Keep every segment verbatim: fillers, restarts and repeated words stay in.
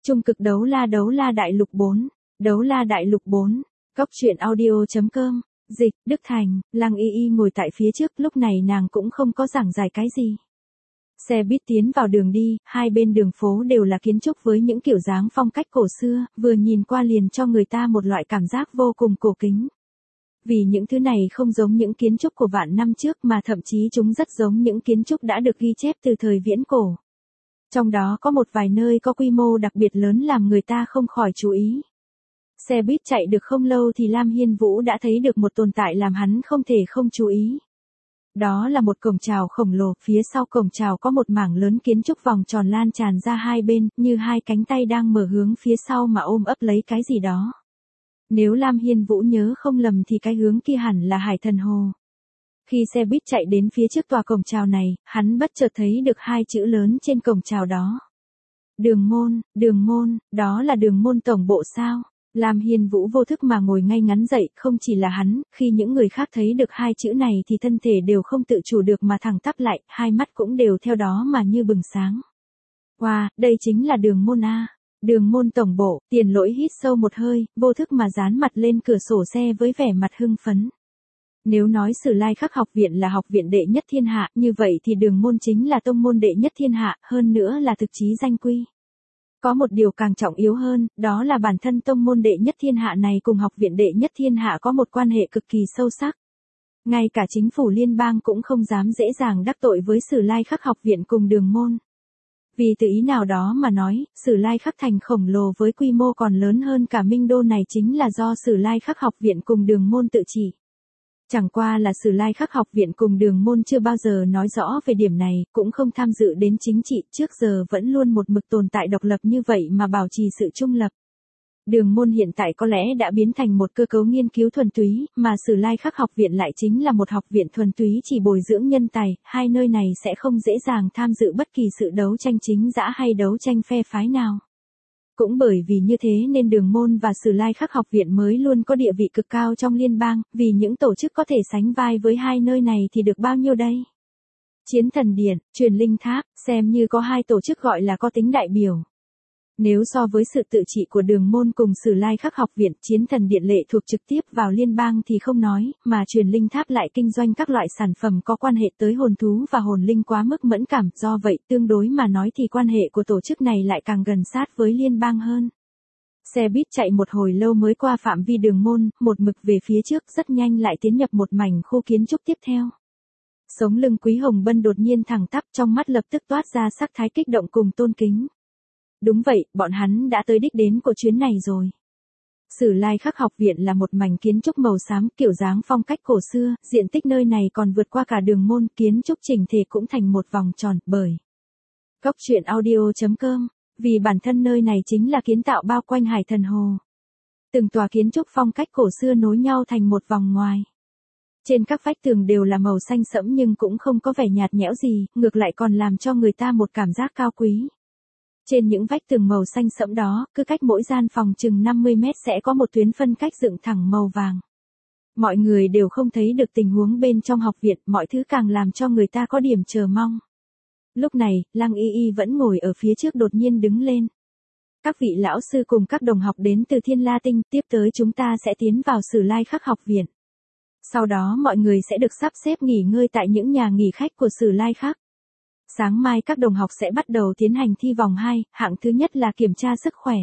Trung cực đấu la đấu la đại lục bốn. Đấu la đại lục bốn. Cốc truyện audio.com. Dịch, Đức Thành, Lăng Y Y ngồi tại phía trước, lúc này nàng cũng không có giảng giải cái gì. Xe buýt tiến vào đường đi, hai bên đường phố đều là kiến trúc với những kiểu dáng phong cách cổ xưa, vừa nhìn qua liền cho người ta một loại cảm giác vô cùng cổ kính. Vì những thứ này không giống những kiến trúc của vạn năm trước mà thậm chí chúng rất giống những kiến trúc đã được ghi chép từ thời viễn cổ. Trong đó có một vài nơi có quy mô đặc biệt lớn làm người ta không khỏi chú ý. Xe buýt chạy được không lâu thì Lam Hiên Vũ đã thấy được một tồn tại làm hắn không thể không chú ý. Đó là một cổng chào khổng lồ, phía sau cổng chào có một mảng lớn kiến trúc vòng tròn lan tràn ra hai bên, như hai cánh tay đang mở hướng phía sau mà ôm ấp lấy cái gì đó. Nếu Lam Hiên Vũ nhớ không lầm thì cái hướng kia hẳn là Hải Thần Hồ. Khi xe buýt chạy đến phía trước tòa cổng chào này, hắn bất chợt thấy được hai chữ lớn trên cổng chào đó. Đường môn, đường môn, đó là đường môn tổng bộ sao? Lam Hiên Vũ vô thức mà ngồi ngay ngắn dậy, không chỉ là hắn, khi những người khác thấy được hai chữ này thì thân thể đều không tự chủ được mà thẳng tắp lại, hai mắt cũng đều theo đó mà như bừng sáng. Wow, đây chính là đường môn A. Đường môn tổng bộ. Tiền Lỗi hít sâu một hơi, vô thức mà dán mặt lên cửa sổ xe với vẻ mặt hưng phấn. Nếu nói Sử Lai Khắc học viện là học viện đệ nhất thiên hạ, như vậy thì đường môn chính là tông môn đệ nhất thiên hạ, hơn nữa là thực chí danh quy. Có một điều càng trọng yếu hơn, đó là bản thân tông môn đệ nhất thiên hạ này cùng học viện đệ nhất thiên hạ có một quan hệ cực kỳ sâu sắc. Ngay cả chính phủ liên bang cũng không dám dễ dàng đắc tội với Sử Lai Khắc học viện cùng đường môn. Vì từ ý nào đó mà nói, Sử Lai Khắc thành khổng lồ với quy mô còn lớn hơn cả Minh Đô này chính là do Sử Lai Khắc học viện cùng đường môn tự chỉ. Chẳng qua là Sử Lai Khắc học viện cùng đường môn chưa bao giờ nói rõ về điểm này, cũng không tham dự đến chính trị, trước giờ vẫn luôn một mực tồn tại độc lập như vậy mà bảo trì sự trung lập. Đường môn hiện tại có lẽ đã biến thành một cơ cấu nghiên cứu thuần túy, mà Sử Lai Khắc học viện lại chính là một học viện thuần túy chỉ bồi dưỡng nhân tài, hai nơi này sẽ không dễ dàng tham dự bất kỳ sự đấu tranh chính dã hay đấu tranh phe phái nào. Cũng bởi vì như thế nên đường môn và Sử Lai Khắc học viện mới luôn có địa vị cực cao trong liên bang, vì những tổ chức có thể sánh vai với hai nơi này thì được bao nhiêu đây? Chiến Thần Điện, Truyền Linh Tháp, xem như có hai tổ chức gọi là có tính đại biểu. Nếu so với sự tự trị của đường môn cùng Sử Lai Khắc học viện, Chiến Thần Điện lệ thuộc trực tiếp vào liên bang thì không nói, mà Truyền Linh Tháp lại kinh doanh các loại sản phẩm có quan hệ tới hồn thú và hồn linh quá mức mẫn cảm, do vậy tương đối mà nói thì quan hệ của tổ chức này lại càng gần sát với liên bang hơn. Xe buýt chạy một hồi lâu mới qua phạm vi đường môn, một mực về phía trước, rất nhanh lại tiến nhập một mảnh khu kiến trúc tiếp theo. Sống lưng Quý Hồng Bân đột nhiên thẳng tắp, trong mắt lập tức toát ra sắc thái kích động cùng tôn kính. Đúng vậy, bọn hắn đã tới đích đến của chuyến này rồi. Sử Lai Khắc học viện là một mảnh kiến trúc màu xám, kiểu dáng phong cách cổ xưa, diện tích nơi này còn vượt qua cả đường môn, kiến trúc chỉnh thể cũng thành một vòng tròn, bởi Cốc truyện audio.com, vì bản thân nơi này chính là kiến tạo bao quanh Hải Thần Hồ. Từng tòa kiến trúc phong cách cổ xưa nối nhau thành một vòng ngoài. Trên các vách tường đều là màu xanh sẫm nhưng cũng không có vẻ nhạt nhẽo gì, ngược lại còn làm cho người ta một cảm giác cao quý. Trên những vách tường màu xanh sẫm đó, cứ cách mỗi gian phòng chừng năm mươi mét sẽ có một tuyến phân cách dựng thẳng màu vàng. Mọi người đều không thấy được tình huống bên trong học viện, mọi thứ càng làm cho người ta có điểm chờ mong. Lúc này, Lăng Y Y vẫn ngồi ở phía trước đột nhiên đứng lên. Các vị lão sư cùng các đồng học đến từ Thiên La Tinh, tiếp tới chúng ta sẽ tiến vào Sử Lai Khắc học viện. Sau đó mọi người sẽ được sắp xếp nghỉ ngơi tại những nhà nghỉ khách của Sử Lai Khắc. Sáng mai các đồng học sẽ bắt đầu tiến hành thi vòng hai, hạng thứ nhất là kiểm tra sức khỏe.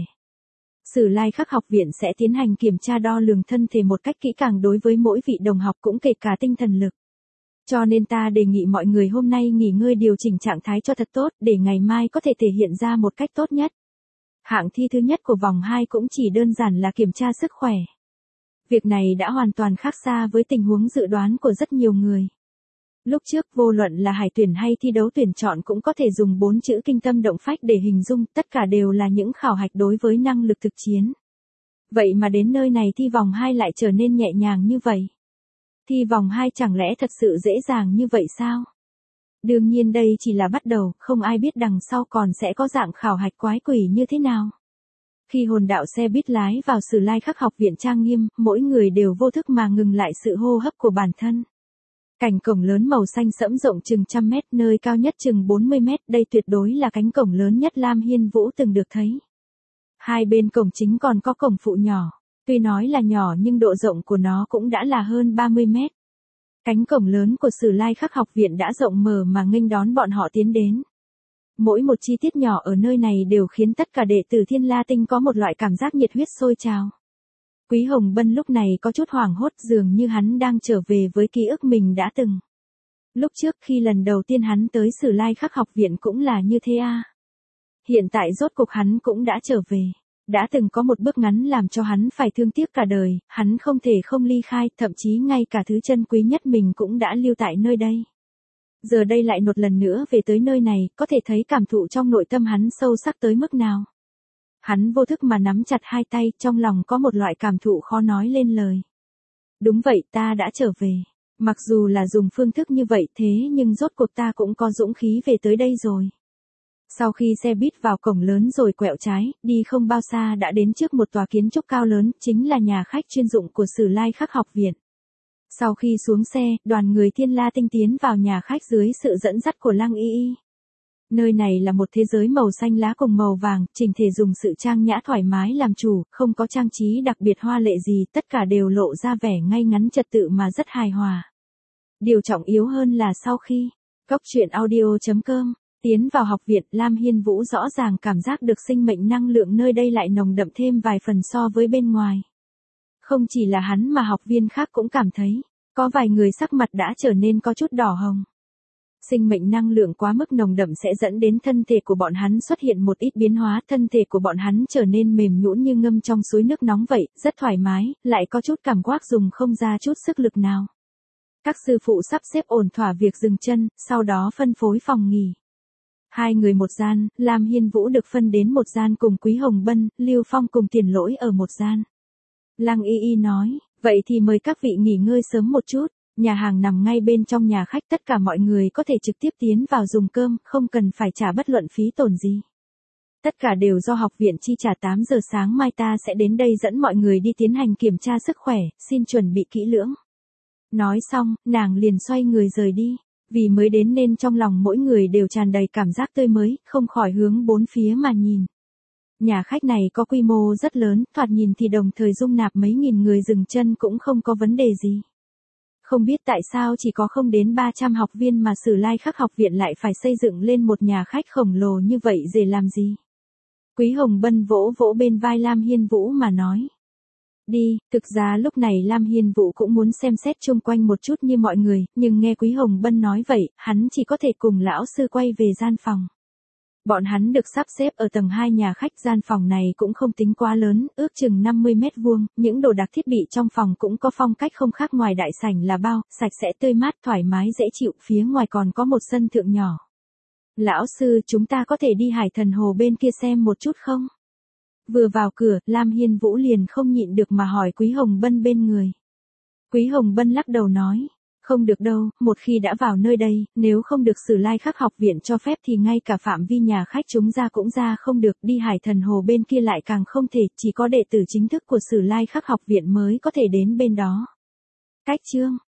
Sử Lai Khắc học viện sẽ tiến hành kiểm tra đo lường thân thể một cách kỹ càng đối với mỗi vị đồng học cũng kể cả tinh thần lực. Cho nên ta đề nghị mọi người hôm nay nghỉ ngơi điều chỉnh trạng thái cho thật tốt, để ngày mai có thể thể hiện ra một cách tốt nhất. Hạng thi thứ nhất của vòng hai cũng chỉ đơn giản là kiểm tra sức khỏe. Việc này đã hoàn toàn khác xa với tình huống dự đoán của rất nhiều người. Lúc trước vô luận là hải tuyển hay thi đấu tuyển chọn cũng có thể dùng bốn chữ kinh tâm động phách để hình dung, tất cả đều là những khảo hạch đối với năng lực thực chiến. Vậy mà đến nơi này thi vòng hai lại trở nên nhẹ nhàng như vậy. Thi vòng hai chẳng lẽ thật sự dễ dàng như vậy sao? Đương nhiên đây chỉ là bắt đầu, không ai biết đằng sau còn sẽ có dạng khảo hạch quái quỷ như thế nào. Khi hồn đạo xe buýt lái vào Sử Lai Khắc học viện trang nghiêm, mỗi người đều vô thức mà ngừng lại sự hô hấp của bản thân. Cánh cổng lớn màu xanh sẫm rộng chừng trăm mét, nơi cao nhất chừng bốn mươi mét, đây tuyệt đối là cánh cổng lớn nhất Lam Hiên Vũ từng được thấy. Hai bên cổng chính còn có cổng phụ nhỏ. Tuy nói là nhỏ nhưng độ rộng của nó cũng đã là hơn ba mươi mét. Cánh cổng lớn của Sử Lai Khắc học viện đã rộng mở mà nghênh đón bọn họ tiến đến. Mỗi một chi tiết nhỏ ở nơi này đều khiến tất cả đệ tử Thiên La Tinh có một loại cảm giác nhiệt huyết sôi trào. Quý Hồng Bân lúc này có chút hoảng hốt, dường như hắn đang trở về với ký ức mình đã từng. Lúc trước khi lần đầu tiên hắn tới Sử Lai Khắc học viện cũng là như thế à. Hiện tại rốt cuộc hắn cũng đã trở về. Đã từng có một bước ngắn làm cho hắn phải thương tiếc cả đời, hắn không thể không ly khai, thậm chí ngay cả thứ chân quý nhất mình cũng đã lưu tại nơi đây. Giờ đây lại một lần nữa về tới nơi này, có thể thấy cảm thụ trong nội tâm hắn sâu sắc tới mức nào. Hắn vô thức mà nắm chặt hai tay, trong lòng có một loại cảm thụ khó nói lên lời. Đúng vậy, ta đã trở về. Mặc dù là dùng phương thức như vậy thế nhưng rốt cuộc ta cũng có dũng khí về tới đây rồi. Sau khi xe buýt vào cổng lớn rồi quẹo trái, đi không bao xa đã đến trước một tòa kiến trúc cao lớn, chính là nhà khách chuyên dụng của Sử Lai Khắc học viện. Sau khi xuống xe, đoàn người Thiên La Tinh tiến vào nhà khách dưới sự dẫn dắt của Lăng Y Y. Nơi này là một thế giới màu xanh lá cùng màu vàng, chỉnh thể dùng sự trang nhã thoải mái làm chủ, không có trang trí đặc biệt hoa lệ gì, tất cả đều lộ ra vẻ ngay ngắn trật tự mà rất hài hòa. Điều trọng yếu hơn là sau khi Cốc truyện audio chấm com tiến vào học viện, Lam Hiên Vũ rõ ràng cảm giác được sinh mệnh năng lượng nơi đây lại nồng đậm thêm vài phần so với bên ngoài. Không chỉ là hắn mà học viên khác cũng cảm thấy, có vài người sắc mặt đã trở nên có chút đỏ hồng. Sinh mệnh năng lượng quá mức nồng đậm sẽ dẫn đến thân thể của bọn hắn xuất hiện một ít biến hóa, thân thể của bọn hắn trở nên mềm nhũn như ngâm trong suối nước nóng vậy, rất thoải mái, lại có chút cảm giác dùng không ra chút sức lực nào. Các sư phụ sắp xếp ổn thỏa việc dừng chân, sau đó phân phối phòng nghỉ. Hai người một gian, Lam Hiên Vũ được phân đến một gian cùng Quý Hồng Bân, Lưu Phong cùng Tiền Lỗi ở một gian. Lăng Y Y nói, vậy thì mời các vị nghỉ ngơi sớm một chút, nhà hàng nằm ngay bên trong nhà khách, tất cả mọi người có thể trực tiếp tiến vào dùng cơm, không cần phải trả bất luận phí tổn gì. Tất cả đều do học viện chi trả, tám giờ sáng mai ta sẽ đến đây dẫn mọi người đi tiến hành kiểm tra sức khỏe, xin chuẩn bị kỹ lưỡng. Nói xong, nàng liền xoay người rời đi. Vì mới đến nên trong lòng mỗi người đều tràn đầy cảm giác tươi mới, không khỏi hướng bốn phía mà nhìn. Nhà khách này có quy mô rất lớn, thoạt nhìn thì đồng thời dung nạp mấy nghìn người dừng chân cũng không có vấn đề gì. Không biết tại sao chỉ có không đến ba trăm học viên mà Sử Lai Khắc học viện lại phải xây dựng lên một nhà khách khổng lồ như vậy để làm gì? Quý Hồng Bân vỗ vỗ bên vai Lam Hiên Vũ mà nói. Đi, thực ra lúc này Lam Hiên Vũ cũng muốn xem xét chung quanh một chút như mọi người, nhưng nghe Quý Hồng Bân nói vậy, hắn chỉ có thể cùng lão sư quay về gian phòng. Bọn hắn được sắp xếp ở tầng hai nhà khách, gian phòng này cũng không tính quá lớn, ước chừng năm mươi mét vuông, những đồ đạc thiết bị trong phòng cũng có phong cách không khác ngoài đại sảnh là bao, sạch sẽ tươi mát thoải mái dễ chịu, phía ngoài còn có một sân thượng nhỏ. Lão sư, chúng ta có thể đi Hải Thần Hồ bên kia xem một chút không? Vừa vào cửa, Lam Hiên Vũ liền không nhịn được mà hỏi Quý Hồng Bân bên người. Quý Hồng Bân lắc đầu nói, không được đâu, một khi đã vào nơi đây, nếu không được Sử Lai Khắc học viện cho phép thì ngay cả phạm vi nhà khách chúng ra cũng ra không được, đi Hải Thần Hồ bên kia lại càng không thể, chỉ có đệ tử chính thức của Sử Lai Khắc học viện mới có thể đến bên đó. Cách chương